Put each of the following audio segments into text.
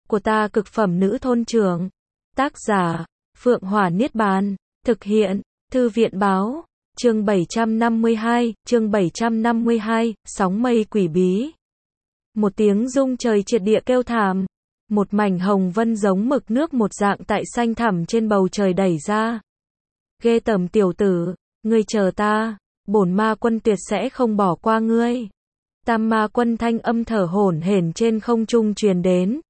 của ta cực phẩm nữ thôn trưởng. Tác giả, Phượng Hỏa Niết Bàn. Thực hiện, Thư viện báo. Chương 752, sóng mây quỷ bí. Một tiếng rung trời triệt địa kêu thảm. Một mảnh hồng vân giống mực nước một dạng tại xanh thẳm trên bầu trời đẩy ra. Ghê tởm tiểu tử, ngươi chờ ta, bổn ma quân tuyệt sẽ không bỏ qua ngươi. Tam ma quân thanh âm thở hổn hển trên không trung truyền đến.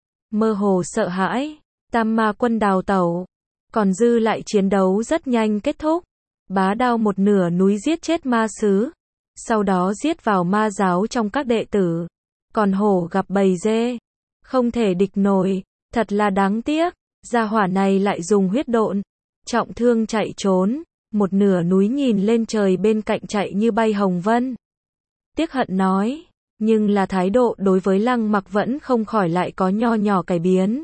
Mơ hồ sợ hãi, tam ma quân đào tẩu, còn dư lại chiến đấu rất nhanh kết thúc. Bá Đao một nửa núi giết chết ma sứ, sau đó giết vào ma giáo trong các đệ tử. Còn hổ gặp bầy dê, không thể địch nổi, thật là đáng tiếc, gia hỏa này lại dùng huyết độn, trọng thương chạy trốn, một nửa núi nhìn lên trời bên cạnh chạy như bay hồng vân. Tiếc hận nói, nhưng là thái độ đối với Lăng Mặc vẫn không khỏi lại có nho nhỏ cải biến.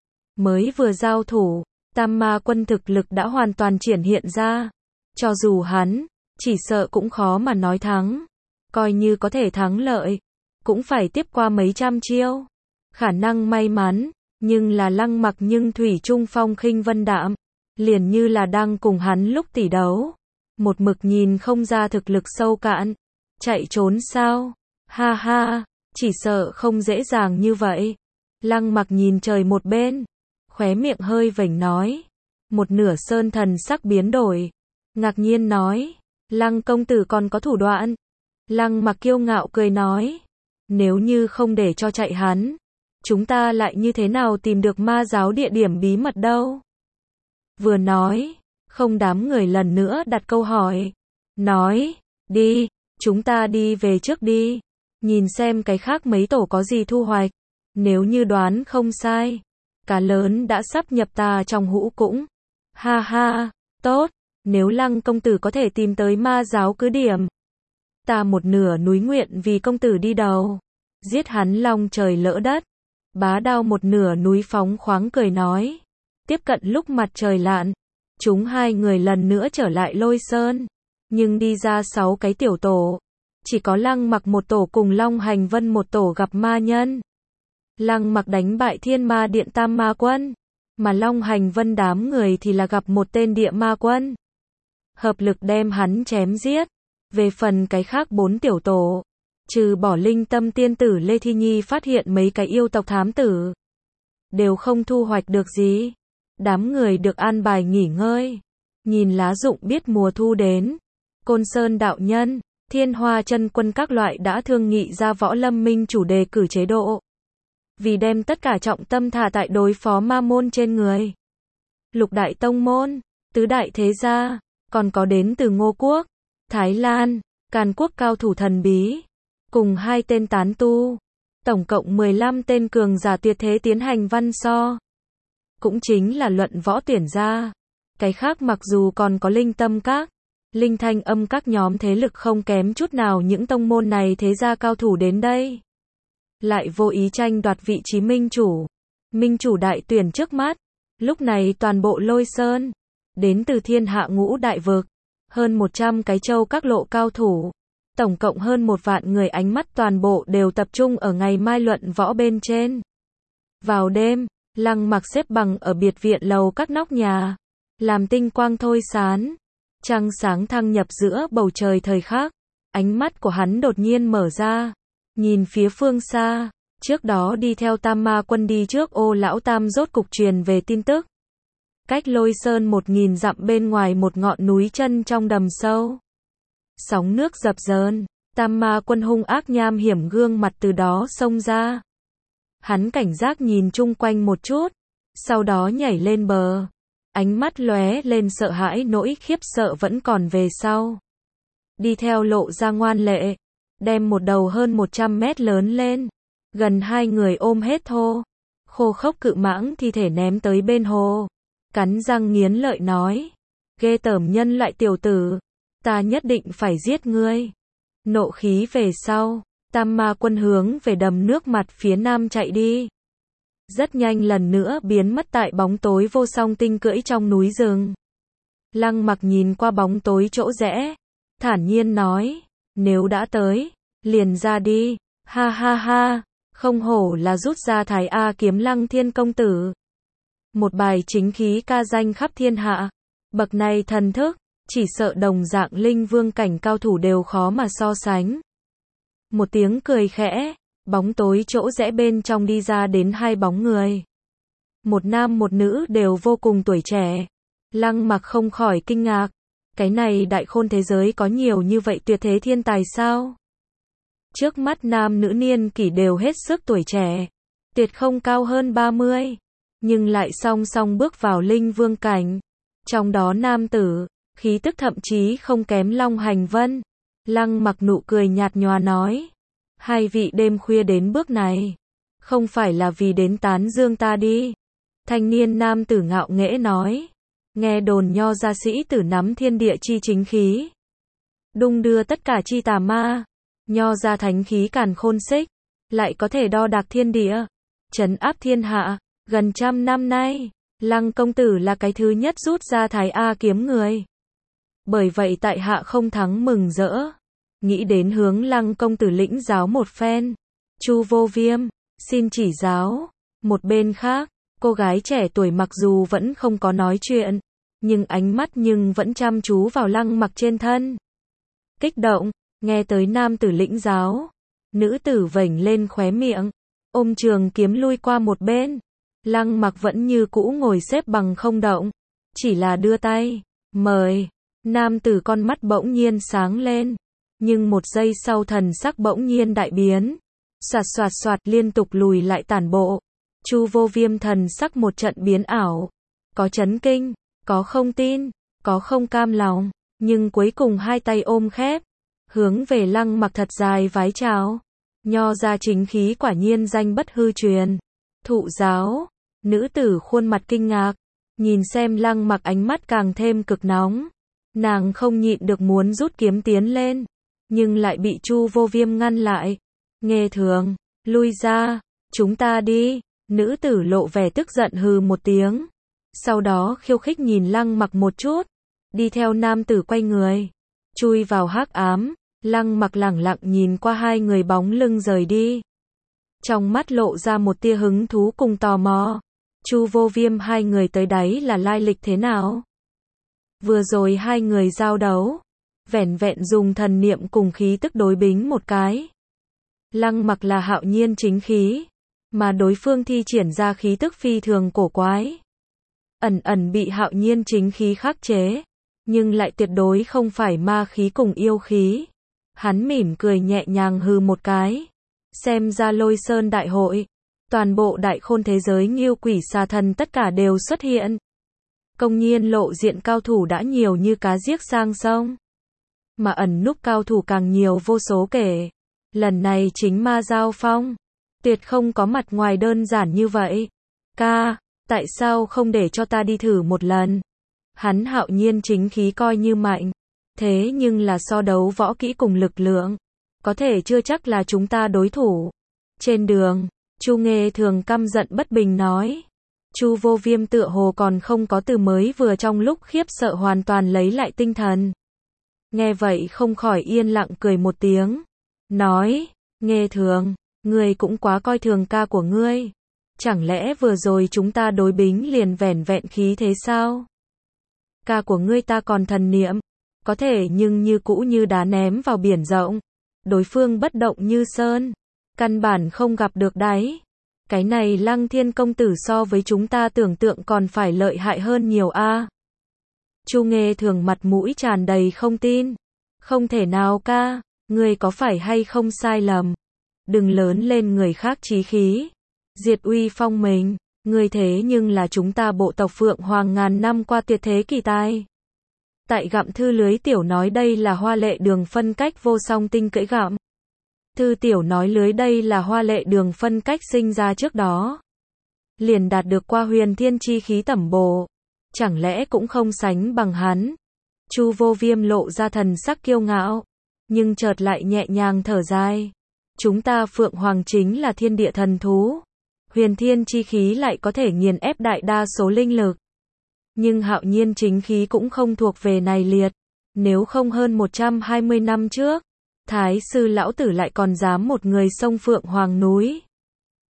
Mới vừa giao thủ, tam ma quân thực lực đã hoàn toàn triển hiện ra. Cho dù hắn, chỉ sợ cũng khó mà nói thắng. Coi như có thể thắng lợi, cũng phải tiếp qua mấy trăm chiêu. Khả năng may mắn, nhưng là Lăng Mặc nhưng thủy chung phong khinh vân đạm. Liền như là đang cùng hắn lúc tỉ đấu. Một mực nhìn không ra thực lực sâu cạn. Chạy trốn sao? Ha ha, chỉ sợ không dễ dàng như vậy. Lăng Mặc nhìn trời một bên, khóe miệng hơi vểnh nói. Một nửa sơn thần sắc biến đổi, ngạc nhiên nói, Lăng công tử còn có thủ đoạn. Lăng Mặc kiêu ngạo cười nói, nếu như không để cho chạy hắn, chúng ta lại như thế nào tìm được ma giáo địa điểm bí mật đâu? Vừa nói, không đám người lần nữa đặt câu hỏi, nói, đi, chúng ta đi về trước đi, nhìn xem cái khác mấy tổ có gì thu hoạch. Nếu như đoán không sai, cá lớn đã sắp nhập ta trong hũ cũng. Ha ha, tốt, nếu Lăng công tử có thể tìm tới ma giáo cứ điểm, ta một nửa núi nguyện vì công tử đi đầu, giết hắn long trời lỡ đất. Bá Đao một nửa núi phóng khoáng cười nói. Tiếp cận lúc mặt trời lặn, chúng hai người lần nữa trở lại Lôi Sơn, nhưng đi ra 6 cái tiểu tổ, chỉ có Lăng Mặc một tổ cùng Long Hành Vân một tổ gặp ma nhân. Lăng Mặc đánh bại Thiên Ma Điện Tam Ma Quân, mà Long Hành Vân đám người thì là gặp một tên địa ma quân. Hợp lực đem hắn chém giết. Về phần cái khác 4 tiểu tổ, trừ bỏ Linh Tâm tiên tử Lê Thi Nhi phát hiện mấy cái yêu tộc thám tử, đều không thu hoạch được gì. Đám người được an bài nghỉ ngơi. Nhìn lá rụng biết mùa thu đến. Côn Sơn đạo nhân, Thiên Hoa chân quân các loại đã thương nghị ra Võ Lâm Minh chủ đề cử chế độ. Vì đem tất cả trọng tâm thả tại đối phó ma môn trên người. Lục đại tông môn, tứ đại thế gia, còn có đến từ Ngô Quốc, Thái Lan, Càn Quốc cao thủ thần bí, cùng 2 tên tán tu, tổng cộng 15 tên cường giả tuyệt thế tiến hành văn so. Cũng chính là luận võ tuyển ra. Cái khác mặc dù còn có Linh Tâm các, Linh Thanh Âm các nhóm thế lực không kém chút nào những tông môn này thế gia cao thủ đến đây. Lại vô ý tranh đoạt vị trí minh chủ. Minh chủ đại tuyển trước mắt. Lúc này toàn bộ Lôi Sơn, đến từ thiên hạ ngũ đại vực, hơn 100 cái châu các lộ cao thủ, tổng cộng hơn 1 vạn người ánh mắt toàn bộ đều tập trung ở ngày mai luận võ bên trên. Vào đêm, Lăng Mặc xếp bằng ở biệt viện lầu các nóc nhà, làm tinh quang thôi sán, trăng sáng thăng nhập giữa bầu trời thời khắc, ánh mắt của hắn đột nhiên mở ra, nhìn phía phương xa, trước đó đi theo Tam Ma Quân đi trước Ô Lão Tam rốt cục truyền về tin tức. Cách Lôi Sơn 1000 dặm bên ngoài một ngọn núi chân trong đầm sâu. Sóng nước dập dờn, Tam Ma Quân hung ác nham hiểm gương mặt từ đó xông ra. Hắn cảnh giác nhìn chung quanh một chút, sau đó nhảy lên bờ, ánh mắt lóe lên sợ hãi nỗi khiếp sợ vẫn còn về sau. Đi theo lộ ra ngoan lệ, đem một đầu hơn 100 mét lớn lên, gần 2 người ôm hết thô, khô khốc cự mãng thi thể ném tới bên hồ, cắn răng nghiến lợi nói, ghê tởm nhân loại tiểu tử, ta nhất định phải giết ngươi. Nộ khí về sau, Tam Ma Quân hướng về đầm nước mặt phía nam chạy đi. Rất nhanh lần nữa biến mất tại bóng tối vô song tinh cưỡi trong núi rừng. Lăng Mặc nhìn qua bóng tối chỗ rẽ, thản nhiên nói, nếu đã tới, liền ra đi. Ha ha ha, Không hổ là rút ra Thái A kiếm Lăng Thiên công tử. Một bài chính khí ca danh khắp thiên hạ. Bậc này thần thức, chỉ sợ đồng dạng linh vương cảnh cao thủ đều khó mà so sánh. Một tiếng cười khẽ, bóng tối chỗ rẽ bên trong đi ra đến hai bóng người. Một nam một nữ đều vô cùng tuổi trẻ. Lăng Mặc không khỏi kinh ngạc. Cái này đại khôn thế giới có nhiều như vậy tuyệt thế thiên tài sao? Trước mắt nam nữ niên kỷ đều hết sức tuổi trẻ. Tuyệt không cao hơn 30. Nhưng lại song song bước vào linh vương cảnh. Trong đó nam tử, khí tức thậm chí không kém Long Hành Vân. Lăng Mặc nụ cười nhạt nhòa nói. Hai vị đêm khuya đến bước này. Không phải là vì đến tán dương ta đi. Thanh niên nam tử ngạo nghễ nói. Nghe đồn Nho gia sĩ tử nắm thiên địa chi chính khí. Đung đưa tất cả chi tà ma. Nho gia thánh khí càn khôn xích. Lại có thể đo đạc thiên địa. Trấn áp thiên hạ. Gần 100 năm nay. Lăng công tử là cái thứ nhất rút ra Thái A kiếm người. Bởi vậy tại hạ không thắng mừng rỡ. Nghĩ đến hướng Lăng công tử lĩnh giáo một phen. Chu Vô Viêm, xin chỉ giáo. Một bên khác, cô gái trẻ tuổi mặc dù vẫn không có nói chuyện, nhưng ánh mắt vẫn chăm chú vào Lăng Mặc trên thân. Kích động, nghe tới nam tử lĩnh giáo. Nữ tử vểnh lên khóe miệng, ôm trường kiếm lui qua một bên. Lăng Mặc vẫn như cũ ngồi xếp bằng không động, chỉ là đưa tay, mời. Nam tử con mắt bỗng nhiên sáng lên, nhưng một giây sau thần sắc bỗng nhiên đại biến. Soạt soạt soạt liên tục lùi lại tản bộ. Chu Vô Viêm thần sắc một trận biến ảo. Có chấn kinh, có không tin, có không cam lòng, nhưng cuối cùng hai tay ôm khép. Hướng về Lăng Mặc thật dài vái chào. Nho gia chính khí quả nhiên danh bất hư truyền. Thụ giáo, nữ tử khuôn mặt kinh ngạc. Nhìn xem Lăng Mặc ánh mắt càng thêm cực nóng. Nàng không nhịn được muốn rút kiếm tiến lên. Nhưng lại bị Chu Vô Viêm ngăn lại. Nghê thường, lui ra, chúng ta đi. Nữ tử lộ vẻ tức giận hừ một tiếng. Sau đó khiêu khích nhìn Lăng Mặc một chút. Đi theo nam tử quay người. Chui vào hắc ám. Lăng Mặc lẳng lặng nhìn qua hai người bóng lưng rời đi. Trong mắt lộ ra một tia hứng thú cùng tò mò. Chu Vô Viêm hai người tới đấy là lai lịch thế nào? Vừa rồi hai người giao đấu. Vẻn vẹn dùng thần niệm cùng khí tức đối bính một cái. Lăng Mặc là hạo nhiên chính khí. Mà đối phương thi triển ra khí tức phi thường cổ quái. Ẩn ẩn bị hạo nhiên chính khí khắc chế. Nhưng lại tuyệt đối không phải ma khí cùng yêu khí. Hắn mỉm cười nhẹ nhàng hừ một cái. Xem ra Lôi Sơn đại hội. Toàn bộ đại khôn thế giới Ngưu Quỷ Xà Thần tất cả đều xuất hiện. Công nhiên lộ diện cao thủ đã nhiều như cá giết sang sông. Mà ẩn núp cao thủ càng nhiều vô số kể. Lần này chính ma giao phong. Tuyệt không có mặt ngoài đơn giản như vậy. Ca, tại sao không để cho ta đi thử một lần? Hắn hạo nhiên chính khí coi như mạnh. Thế nhưng là so đấu võ kỹ cùng lực lượng. Có thể chưa chắc là chúng ta đối thủ. Trên đường, Chu Nghê Thường căm giận bất bình nói. Chu Vô Viêm tựa hồ còn không có từ mới vừa trong lúc khiếp sợ hoàn toàn lấy lại tinh thần. Nghe vậy không khỏi yên lặng cười một tiếng. Nói, Nghê Thường, ngươi cũng quá coi thường ca của ngươi. Chẳng lẽ vừa rồi chúng ta đối bính liền vẻn vẹn khí thế sao? Ca của ngươi ta còn thần niệm. Có thể nhưng như cũ như đá ném vào biển rộng. Đối phương bất động như sơn. Căn bản không gặp được đáy. Cái này Lăng Thiên công tử so với chúng ta tưởng tượng còn phải lợi hại hơn nhiều a. Chu Nghê Thường mặt mũi tràn đầy không tin. Không thể nào ca, ngươi có phải hay không sai lầm. Đừng lớn lên người khác chí khí. Diệt uy phong mình, ngươi thế nhưng là chúng ta bộ tộc Phượng Hoàng ngàn năm qua tuyệt thế kỳ tài. Tại gặm thư lưới tiểu nói đây là Hoa Lệ Đường phân cách vô song tinh cưỡi gặm. Thư tiểu nói lưới đây là Hoa Lệ Đường phân cách sinh ra trước đó. Liền đạt được qua huyền thiên chi khí tẩm bổ. Chẳng lẽ cũng không sánh bằng hắn. Chu Vô Viêm lộ ra thần sắc kiêu ngạo. Nhưng chợt lại nhẹ nhàng thở dài. Chúng ta Phượng Hoàng chính là thiên địa thần thú. Huyền thiên chi khí lại có thể nghiền ép đại đa số linh lực. Nhưng hạo nhiên chính khí cũng không thuộc về này liệt. Nếu không hơn 120 năm trước, Thái sư lão tử lại còn dám một người xông Phượng Hoàng núi.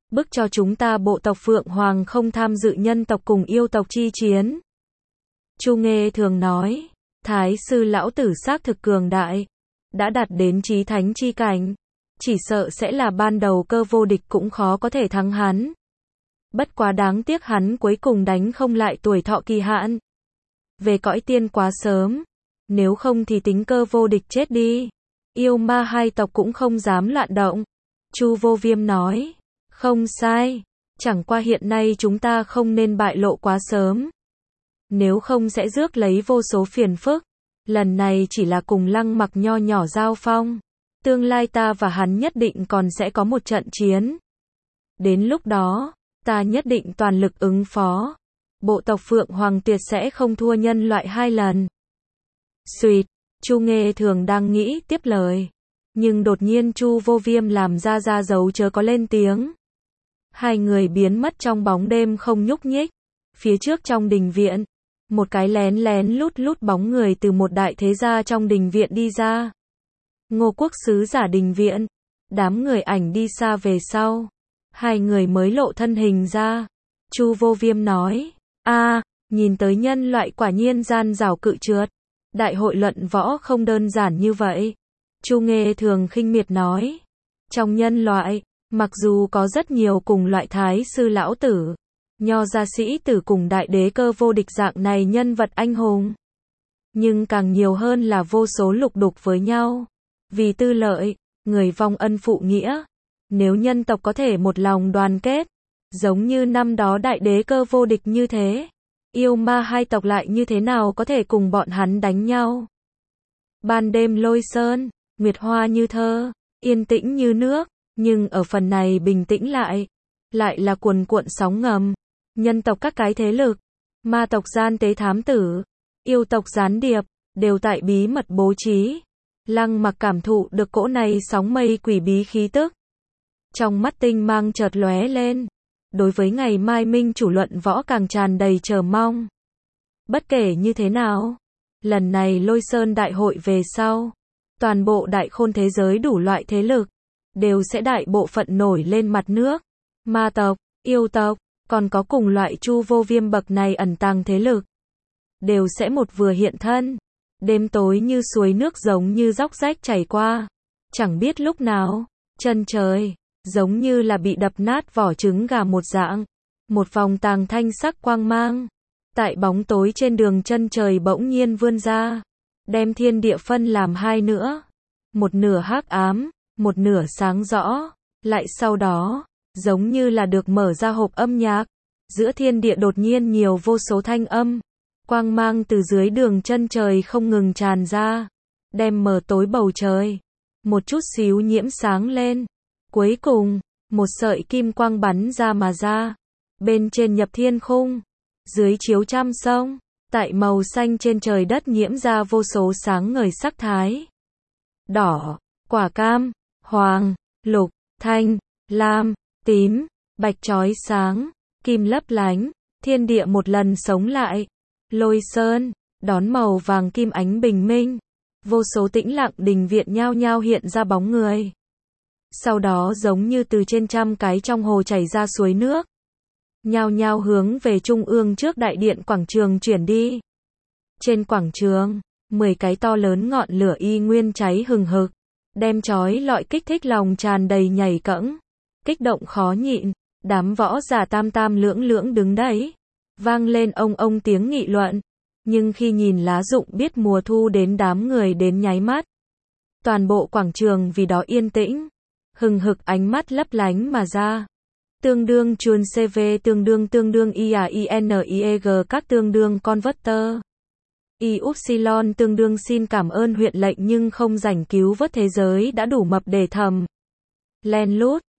bức cho chúng ta bộ tộc Phượng Hoàng không tham dự nhân tộc cùng yêu tộc chi chiến. Chu Nghê thường nói, Thái sư lão tử xác thực cường đại, đã đạt đến chí thánh chi cảnh, chỉ sợ sẽ là ban đầu cơ vô địch cũng khó có thể thắng hắn. Bất quá đáng tiếc hắn cuối cùng đánh không lại tuổi thọ kỳ hạn. Về cõi tiên quá sớm, nếu không thì tính cơ vô địch chết đi. Yêu ma hai tộc cũng không dám loạn động. Chu Vô Viêm nói, không sai, chẳng qua hiện nay chúng ta không nên bại lộ quá sớm. Nếu không sẽ rước lấy vô số phiền phức. Lần này chỉ là cùng Lăng Mặc nho nhỏ giao phong. Tương lai ta và hắn nhất định còn sẽ có một trận chiến. Đến lúc đó, ta nhất định toàn lực ứng phó. Bộ tộc Phượng Hoàng tuyệt sẽ không thua nhân loại 2 lần. Xuyệt, Chu Nghê thường đang nghĩ tiếp lời. Nhưng đột nhiên Chu Vô Viêm làm ra dấu chớ có lên tiếng. Hai người biến mất trong bóng đêm không nhúc nhích. Phía trước trong đình viện, một cái lén lén lút bóng người từ một đại thế gia trong đình viện đi ra. Ngô Quốc sứ giả đình viện. Đám người ảnh đi xa về sau. Hai người mới lộ thân hình ra. Chu Vô Viêm nói, nhìn tới nhân loại quả nhiên gian rảo cự trượt. Đại hội luận võ không đơn giản như vậy. Chu Nghê thường khinh miệt nói, trong nhân loại, mặc dù có rất nhiều cùng loại thái sư lão tử, nho gia sĩ tử cùng đại đế cơ vô địch dạng này nhân vật anh hùng, nhưng càng nhiều hơn là vô số lục đục với nhau. Vì tư lợi, người vong ân phụ nghĩa. Nếu nhân tộc có thể một lòng đoàn kết, giống như năm đó đại đế cơ vô địch như thế, yêu ma hai tộc lại như thế nào có thể cùng bọn hắn đánh nhau. Ban đêm Lôi Sơn, nguyệt hoa như thơ, yên tĩnh như nước, nhưng ở phần này bình tĩnh lại là cuồn cuộn sóng ngầm. Nhân tộc các cái thế lực, ma tộc gian tế thám tử, yêu tộc gián điệp, đều tại bí mật bố trí. Lăng Mặc cảm thụ được cỗ này sóng mây quỷ bí khí tức. Trong mắt tinh mang chợt lóe lên. Đối với ngày mai minh chủ luận võ càng tràn đầy chờ mong. Bất kể như thế nào, lần này Lôi Sơn đại hội về sau, toàn bộ đại khôn thế giới đủ loại thế lực, đều sẽ đại bộ phận nổi lên mặt nước. Ma tộc, yêu tộc, còn có cùng loại Chu Vô Viêm bậc này ẩn tàng thế lực, đều sẽ một vừa hiện thân. Đêm tối như suối nước giống như róc rách chảy qua. Chẳng biết lúc nào, chân trời, giống như là bị đập nát vỏ trứng gà một dạng. Một vòng tàng thanh sắc quang mang, tại bóng tối trên đường chân trời bỗng nhiên vươn ra, đem thiên địa phân làm hai nữa. Một nửa hắc ám, một nửa sáng rõ. Lại sau đó, giống như là được mở ra hộp âm nhạc. Giữa thiên địa đột nhiên nhiều vô số thanh âm. Quang mang từ dưới đường chân trời không ngừng tràn ra, đem mờ tối bầu trời một chút xíu nhiễm sáng lên. Cuối cùng, một sợi kim quang bắn ra mà ra, bên trên nhập thiên khung, dưới chiếu trăm sông, tại màu xanh trên trời đất nhiễm ra vô số sáng ngời sắc thái. Đỏ, quả cam, hoàng, lục, thanh, lam, tím, bạch chói sáng, kim lấp lánh, thiên địa một lần sống lại. Lôi Sơn, đón màu vàng kim ánh bình minh. Vô số tĩnh lặng đình viện nhao nhao hiện ra bóng người. Sau đó giống như từ trên trăm cái trong hồ chảy ra suối nước, nhao nhao hướng về trung ương trước đại điện quảng trường chuyển đi. Trên quảng trường, 10 cái to lớn ngọn lửa y nguyên cháy hừng hực, đem chói lọi kích thích lòng tràn đầy nhảy cẫng, kích động khó nhịn. Đám võ giả tam tam lưỡng lưỡng đứng đấy, vang lên ông tiếng nghị luận. Nhưng khi nhìn lá rụng biết mùa thu đến đám người đến nháy mắt, toàn bộ quảng trường vì đó yên tĩnh, hừng hực ánh mắt lấp lánh mà ra. Tương đương chuồn CV tương đương IAINIEG các tương đương converter. Y-upsilon tương đương xin cảm ơn huyện lệnh nhưng không rảnh cứu vớt thế giới đã đủ mập để thầm. Len lút,